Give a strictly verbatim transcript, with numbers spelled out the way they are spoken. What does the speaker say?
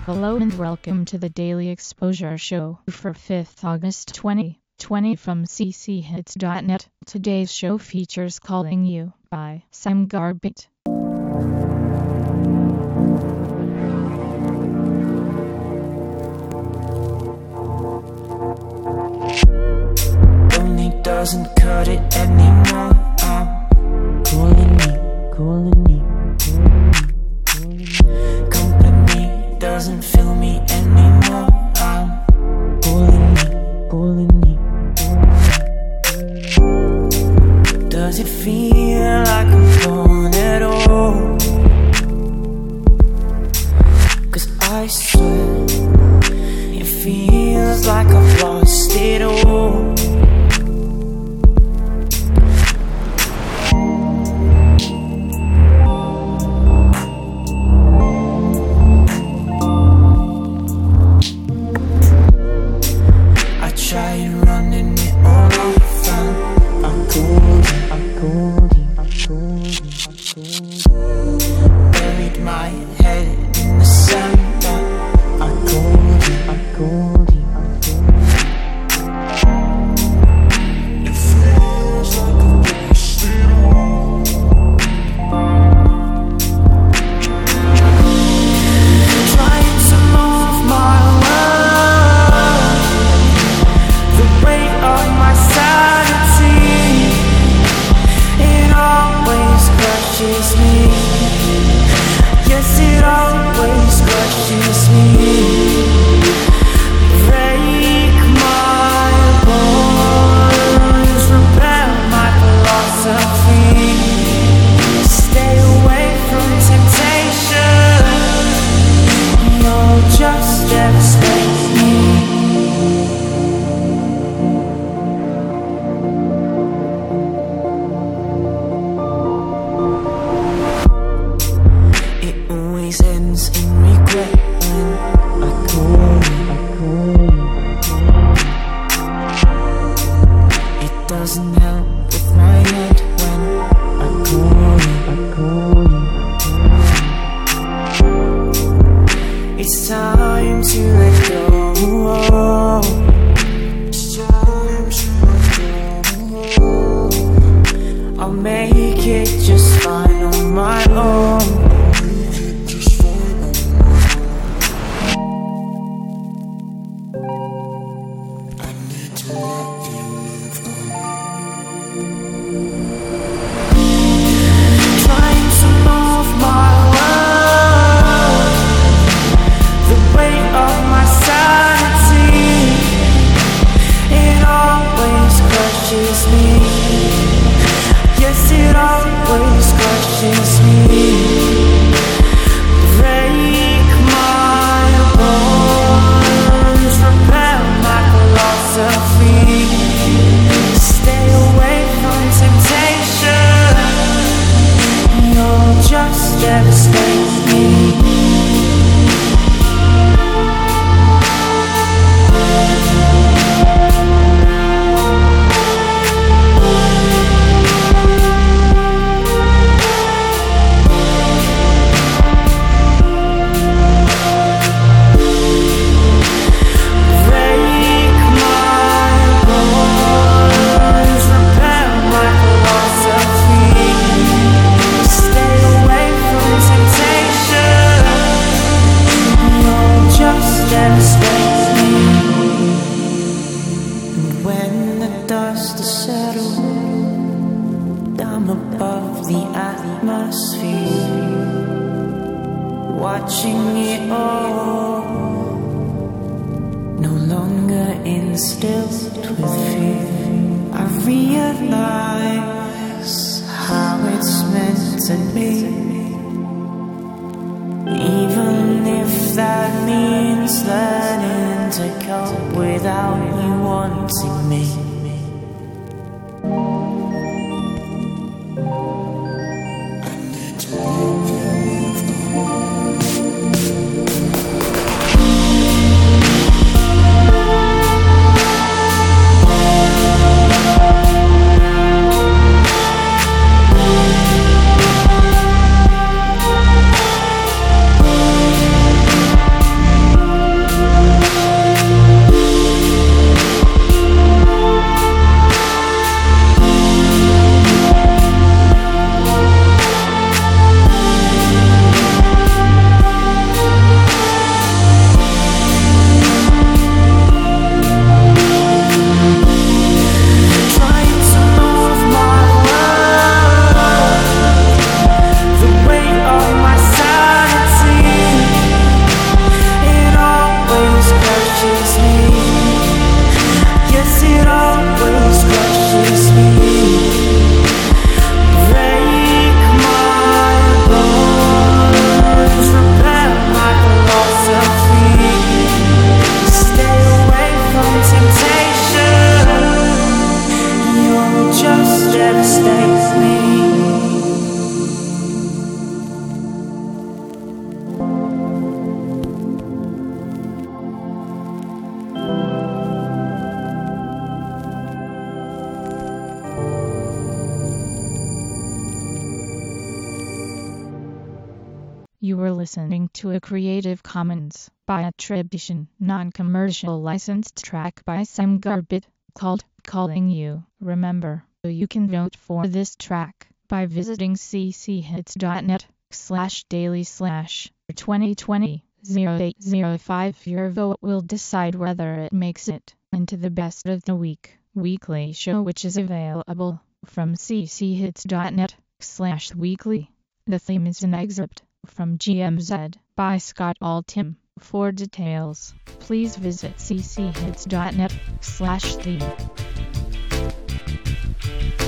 Hello and welcome to the Daily Exposure Show for fifth August twenty twenty from c c hits dot net. Today's show features Calling You by Sam Garbett. Only doesn't cut it anymore. I'm calling you, calling you, calling you. Company doesn't fill me anymore. I'm calling you, calling you. Does it feel like I'm gone at all? 'Cause I swear it feels like I've lost it all. Buried my head in the sand, but I called you, I called you, I called you. It feels like I've lost it all. Trying to move my world, the weight of my sanity, it always crushes me. Yes, it always crushes me. Break my bones, repair my philosophy. Stay away from temptation, you'll just devastate me. Ends in regret when I call you, I call you, I call you. It doesn't help with my head when I call you, I call you, I call you. It's time to let go. It's time to let go. I'll make it just fine on my own. Trying to move my world, the weight of my sanity, it always crushes me. Yes, it always crushes me. Break my bones, repair my philosophy. Stay away from temptation, you'll just devastate me. Dust to settle, I'm above the atmosphere, watching it all, no longer instilled with fear. I realize how it's meant to be, even if that means learning to cope without you wanting me. You were listening to a Creative Commons by attribution, non-commercial licensed track by Sam Garbett called Calling You. Remember, you can vote for this track by visiting cchits.net slash daily slash 2020 0805. Your vote will decide whether it makes it into the best of the week weekly show, which is available from cchits.net slash weekly. The theme is an excerpt from G M Z by Scott Altham. For details, please visit cchits.net slash theme.